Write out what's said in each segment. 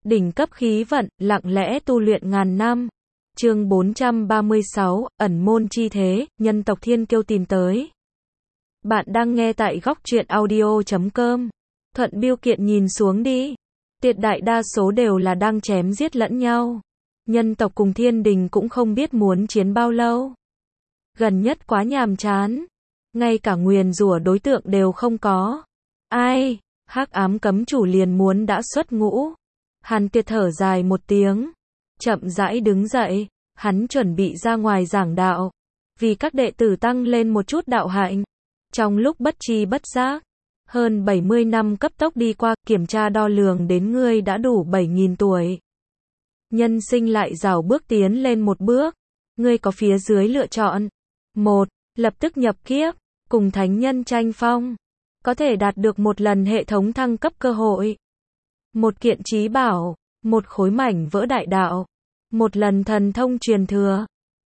Đỉnh cấp khí vận, lặng lẽ tu luyện ngàn năm. Chương 436, ẩn môn chi thế, nhân tộc Thiên Kiêu tìm tới. Bạn đang nghe tại góc truyện audio.com. Thuận Biêu Kiện nhìn xuống đi. Tuyệt đại đa số đều là đang chém giết lẫn nhau. Nhân tộc cùng thiên đình cũng không biết muốn chiến bao lâu. Gần nhất quá nhàm chán. Ngay cả nguyền rủa đối tượng đều không có. Ai, hắc ám cấm chủ liền muốn đã xuất ngũ. Hàn Tuyệt thở dài một tiếng. Chậm rãi đứng dậy. Hắn chuẩn bị ra ngoài giảng đạo. Vì các đệ tử tăng lên một chút đạo hạnh. Trong lúc bất tri bất giác. Hơn 70 năm cấp tốc đi qua, kiểm tra đo lường đến ngươi đã đủ 7.000 tuổi. Nhân sinh lại rảo bước tiến lên một bước. Ngươi có phía dưới lựa chọn. 1. Lập tức nhập kiếp, cùng thánh nhân tranh phong. Có thể đạt được một lần hệ thống thăng cấp cơ hội. Một kiện trí bảo, một khối mảnh vỡ đại đạo. Một lần thần thông truyền thừa.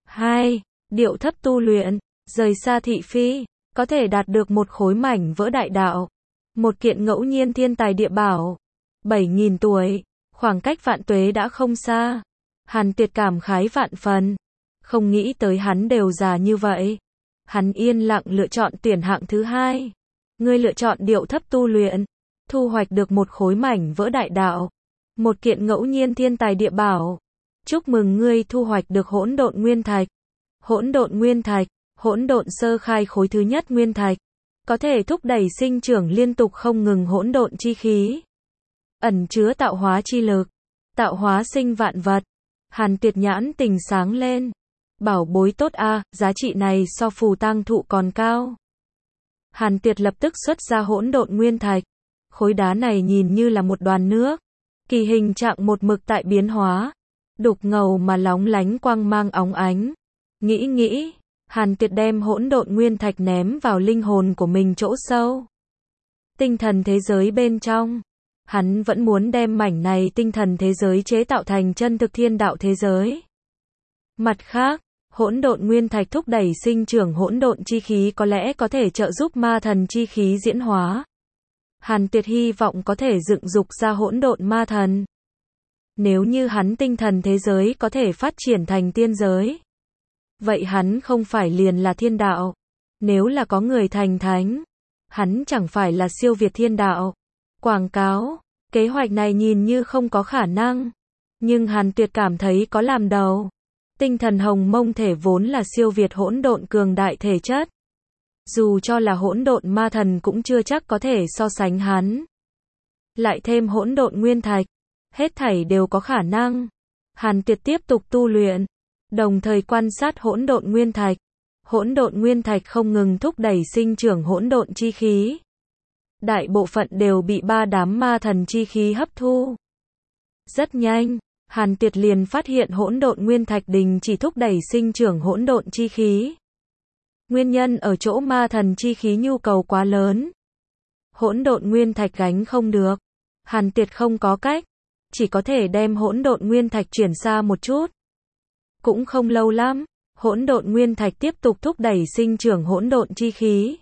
2. Điệu thấp tu luyện, rời xa thị phi. Có thể đạt được một khối mảnh vỡ đại đạo. Một kiện ngẫu nhiên thiên tài địa bảo. 7.000 tuổi, khoảng cách vạn tuế đã không xa. Hàn Tuyệt cảm khái vạn phần. Không nghĩ tới hắn đều già như vậy. Hắn yên lặng lựa chọn tuyển hạng thứ hai. Ngươi lựa chọn điệu thấp tu luyện. Thu hoạch được một khối mảnh vỡ đại đạo. Một kiện ngẫu nhiên thiên tài địa bảo. Chúc mừng ngươi thu hoạch được hỗn độn nguyên thạch. Hỗn độn nguyên thạch, hỗn độn sơ khai khối thứ nhất nguyên thạch. Có thể thúc đẩy sinh trưởng liên tục không ngừng hỗn độn chi khí. Ẩn chứa tạo hóa chi lực. Tạo hóa sinh vạn vật. Hàn Tuyệt nhãn tình sáng lên. Bảo bối tốt a, giá trị này so phù tang thụ còn cao. Hàn Tuyệt lập tức xuất ra hỗn độn nguyên thạch. Khối đá này nhìn như là một đoàn nước. Kỳ hình trạng một mực tại biến hóa. Đục ngầu mà lóng lánh quang mang óng ánh. Nghĩ, Hàn Tuyệt đem hỗn độn nguyên thạch ném vào linh hồn của mình chỗ sâu. Tinh thần thế giới bên trong. Hắn vẫn muốn đem mảnh này tinh thần thế giới chế tạo thành chân thực thiên đạo thế giới. Mặt khác, hỗn độn nguyên thạch thúc đẩy sinh trưởng hỗn độn chi khí có lẽ có thể trợ giúp ma thần chi khí diễn hóa. Hàn Tuyệt hy vọng có thể dựng dục ra hỗn độn ma thần. Nếu như hắn tinh thần thế giới có thể phát triển thành tiên giới. Vậy hắn không phải liền là thiên đạo. Nếu là có người thành thánh. Hắn chẳng phải là siêu việt thiên đạo. Quảng cáo. Kế hoạch này nhìn như không có khả năng. Nhưng Hàn Tuyệt cảm thấy có làm đầu. Tinh thần hồng mông thể vốn là siêu việt hỗn độn cường đại thể chất. Dù cho là hỗn độn ma thần cũng chưa chắc có thể so sánh hắn. Lại thêm hỗn độn nguyên thạch. Hết thảy đều có khả năng. Hàn Tuyệt tiếp tục tu luyện. Đồng thời quan sát hỗn độn nguyên thạch. Hỗn độn nguyên thạch không ngừng thúc đẩy sinh trưởng hỗn độn chi khí. Đại bộ phận đều bị ba đám ma thần chi khí hấp thu. Rất nhanh, Hàn Tuyệt liền phát hiện hỗn độn nguyên thạch đình chỉ thúc đẩy sinh trưởng hỗn độn chi khí. Nguyên nhân ở chỗ ma thần chi khí nhu cầu quá lớn. Hỗn độn nguyên thạch gánh không được. Hàn Tuyệt không có cách, chỉ có thể đem hỗn độn nguyên thạch chuyển xa một chút. Cũng không lâu lắm, hỗn độn nguyên thạch tiếp tục thúc đẩy sinh trưởng hỗn độn chi khí.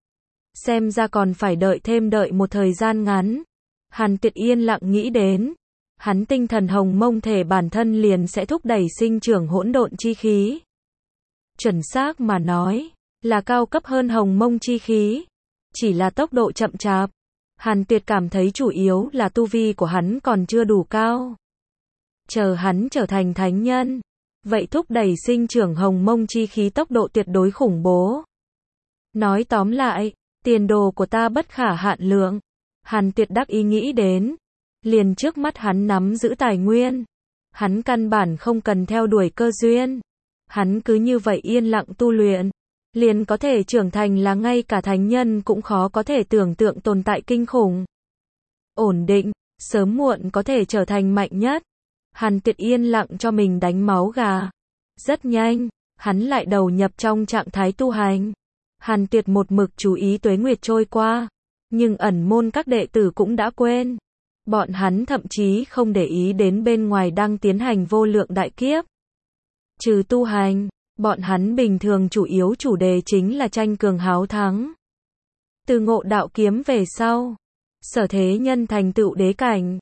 Xem ra còn phải đợi một thời gian ngắn. Hàn Tuyệt yên lặng nghĩ đến. Hắn tinh thần hồng mông thể bản thân liền sẽ thúc đẩy sinh trưởng hỗn độn chi khí. Chuẩn xác mà nói, là cao cấp hơn hồng mông chi khí. Chỉ là tốc độ chậm chạp. Hàn Tuyệt cảm thấy chủ yếu là tu vi của hắn còn chưa đủ cao. Chờ hắn trở thành thánh nhân. Vậy thúc đẩy sinh trưởng hồng mông chi khí tốc độ tuyệt đối khủng bố. Nói tóm lại, tiền đồ của ta bất khả hạn lượng. Hàn Tuyệt đắc ý nghĩ đến. Liền trước mắt hắn nắm giữ tài nguyên. Hắn căn bản không cần theo đuổi cơ duyên. Hắn cứ như vậy yên lặng tu luyện. Liền có thể trưởng thành là ngay cả thánh nhân cũng khó có thể tưởng tượng tồn tại kinh khủng. Ổn định, sớm muộn có thể trở thành mạnh nhất. Hàn Tuyệt yên lặng cho mình đánh máu gà. Rất nhanh, hắn lại đầu nhập trong trạng thái tu hành. Hàn Tuyệt một mực chú ý tuế nguyệt trôi qua. Nhưng ẩn môn các đệ tử cũng đã quên. Bọn hắn thậm chí không để ý đến bên ngoài đang tiến hành vô lượng đại kiếp. Trừ tu hành, bọn hắn bình thường chủ yếu chủ đề chính là tranh cường háo thắng. Từ ngộ đạo kiếm về sau, Sở Thế Nhân thành tựu đế cảnh.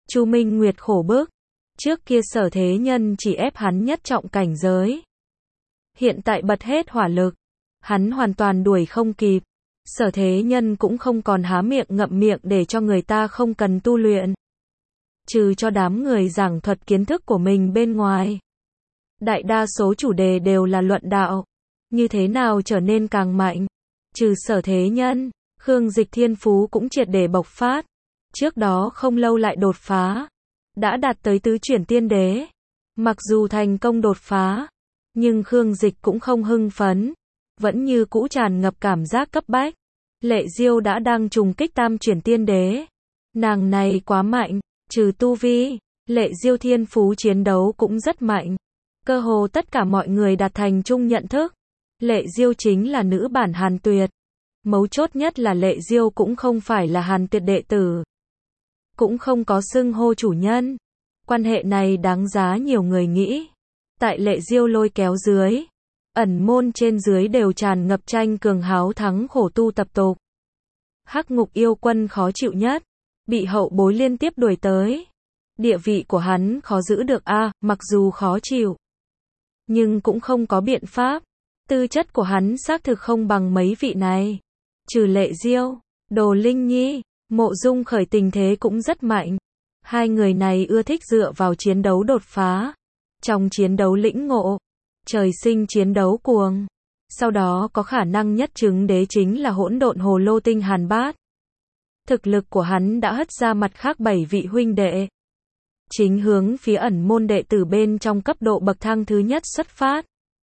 Chu Minh Nguyệt khổ bức. Trước kia Sở Thế Nhân chỉ ép hắn nhất trọng cảnh giới. Hiện tại bật hết hỏa lực. Hắn hoàn toàn đuổi không kịp. Sở Thế Nhân cũng không còn há miệng ngậm miệng để cho người ta không cần tu luyện. Trừ cho đám người giảng thuật kiến thức của mình bên ngoài. Đại đa số chủ đề đều là luận đạo. Như thế nào trở nên càng mạnh. Trừ Sở Thế Nhân, Khương Dịch thiên phú cũng triệt để bộc phát. Trước đó không lâu lại đột phá. Đã đạt tới tứ chuyển tiên đế. Mặc dù thành công đột phá. Nhưng Khương Dịch cũng không hưng phấn. Vẫn như cũ tràn ngập cảm giác cấp bách. Lệ Diêu đã đang trùng kích tam chuyển tiên đế. Nàng này quá mạnh. Trừ tu vi, Lệ Diêu thiên phú chiến đấu cũng rất mạnh. Cơ hồ tất cả mọi người đạt thành chung nhận thức. Lệ Diêu chính là nữ bản Hàn Tuyệt. Mấu chốt nhất là Lệ Diêu cũng không phải là Hàn Tuyệt đệ tử. Cũng không có xưng hô chủ nhân. Quan hệ này đáng giá nhiều người nghĩ. Tại Lệ Diêu lôi kéo dưới, ẩn môn trên dưới đều tràn ngập tranh cường háo thắng khổ tu tập tục. Hắc Ngục yêu quân khó chịu nhất. Bị hậu bối liên tiếp đuổi tới. Địa vị của hắn khó giữ được mặc dù khó chịu. Nhưng cũng không có biện pháp. Tư chất của hắn xác thực không bằng mấy vị này. Trừ Lệ Diêu, Đồ Linh Nhi, Mộ Dung Khởi tình thế cũng rất mạnh. Hai người này ưa thích dựa vào chiến đấu đột phá. Trong chiến đấu lĩnh ngộ, trời sinh chiến đấu cuồng. Sau đó có khả năng nhất chứng đế chính là hỗn độn hồ lô tinh Hàn Bát. Thực lực của hắn đã hất ra mặt khác 7 vị huynh đệ. Chính hướng phía ẩn môn đệ tử bên trong cấp độ bậc thang thứ nhất xuất phát.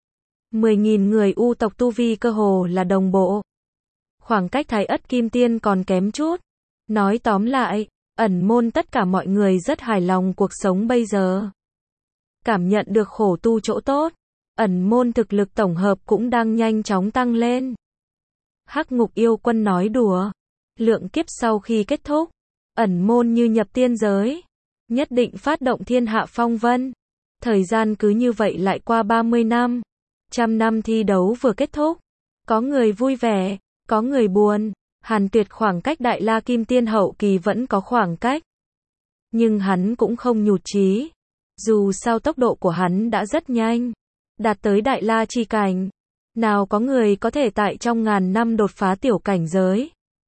10.000 người U tộc tu vi cơ hồ là đồng bộ. Khoảng cách Thái Ất Kim Tiên còn kém chút. Nói tóm lại, ẩn môn tất cả mọi người rất hài lòng cuộc sống bây giờ. Cảm nhận được khổ tu chỗ tốt. Ẩn môn thực lực tổng hợp cũng đang nhanh chóng tăng lên. Hắc Ngục yêu quân nói đùa. Lượng kiếp sau khi kết thúc, ẩn môn như nhập tiên giới. Nhất định phát động thiên hạ phong vân. Thời gian cứ như vậy lại qua 30 năm. 100 năm thi đấu vừa kết thúc. Có người vui vẻ, có người buồn. Hàn Tuyệt khoảng cách Đại La Kim Tiên hậu kỳ vẫn có khoảng cách. Nhưng hắn cũng không nhụt chí. Dù sao tốc độ của hắn đã rất nhanh. Đạt tới Đại La chi cảnh. Nào có người có thể tại trong ngàn năm đột phá tiểu cảnh giới.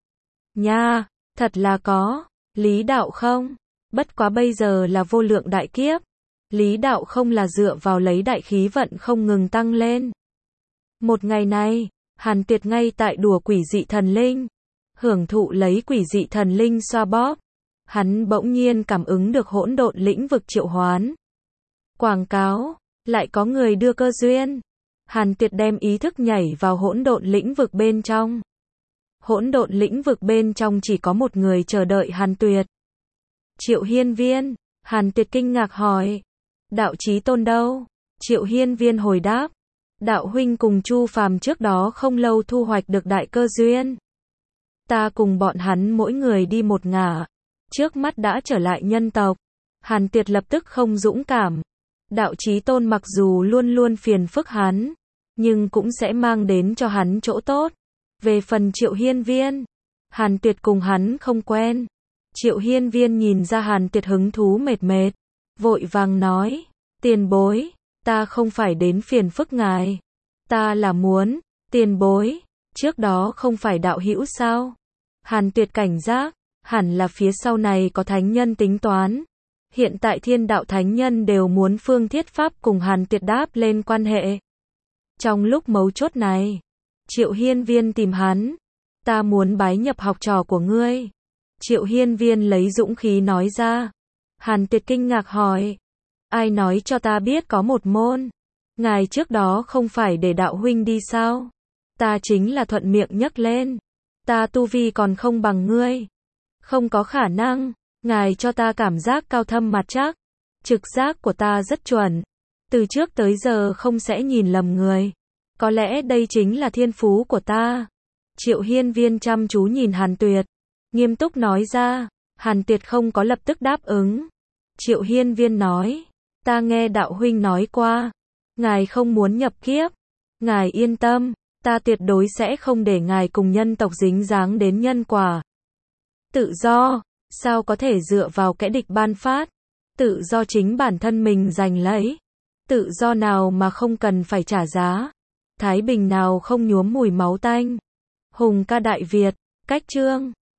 Nha, thật là có. Lý đạo không? Bất quá bây giờ là vô lượng đại kiếp. Lý đạo không là dựa vào lấy đại khí vận không ngừng tăng lên. Một ngày này, Hàn Tuyệt ngay tại đùa quỷ dị thần linh. Hưởng thụ lấy quỷ dị thần linh xoa bóp. Hắn bỗng nhiên cảm ứng được hỗn độn lĩnh vực triệu hoán. Quảng cáo, lại có người đưa cơ duyên. Hàn Tuyệt đem ý thức nhảy vào hỗn độn lĩnh vực bên trong. Hỗn độn lĩnh vực bên trong chỉ có một người chờ đợi Hàn Tuyệt. Triệu Hiên Viên. Hàn Tuyệt kinh ngạc hỏi. Đạo Chí Tôn đâu? Triệu Hiên Viên hồi đáp. Đạo huynh cùng Chu Phàm trước đó không lâu thu hoạch được đại cơ duyên. Ta cùng bọn hắn mỗi người đi một ngả. Trước mắt đã trở lại nhân tộc. Hàn Tuyệt lập tức không dũng cảm. Đạo Chí Tôn mặc dù luôn luôn phiền phức hắn, nhưng cũng sẽ mang đến cho hắn chỗ tốt. Về phần Triệu Hiên Viên, Hàn Tuyệt cùng hắn không quen. Triệu Hiên Viên nhìn ra Hàn Tuyệt hứng thú mệt mệt, vội vàng nói, tiền bối, ta không phải đến phiền phức ngài. Ta là muốn, tiền bối, trước đó không phải đạo hữu sao? Hàn Tuyệt cảnh giác, hẳn là phía sau này có thánh nhân tính toán. Hiện tại thiên đạo thánh nhân đều muốn Phương Thiết Pháp cùng Hàn Tuyệt đáp lên quan hệ. Trong lúc mấu chốt này, Triệu Hiên Viên tìm hắn. Ta muốn bái nhập học trò của ngươi. Triệu Hiên Viên lấy dũng khí nói ra. Hàn Tuyệt kinh ngạc hỏi. Ai nói cho ta biết có một môn? Ngài trước đó không phải để đạo huynh đi sao? Ta chính là thuận miệng nhắc lên. Ta tu vi còn không bằng ngươi. Không có khả năng. Ngài cho ta cảm giác cao thâm mặt chắc. Trực giác của ta rất chuẩn. Từ trước tới giờ không sẽ nhìn lầm người. Có lẽ đây chính là thiên phú của ta. Triệu Hiên Viên chăm chú nhìn Hàn Tuyệt. Nghiêm túc nói ra. Hàn Tuyệt không có lập tức đáp ứng. Triệu Hiên Viên nói. Ta nghe đạo huynh nói qua. Ngài không muốn nhập kiếp. Ngài yên tâm. Ta tuyệt đối sẽ không để ngài cùng nhân tộc dính dáng đến nhân quả. Tự do. Sao có thể dựa vào kẻ địch ban phát? Tự do chính bản thân mình giành lấy. Tự do nào mà không cần phải trả giá? Thái bình nào không nhuốm mùi máu tanh? Hùng ca Đại Việt, cách chương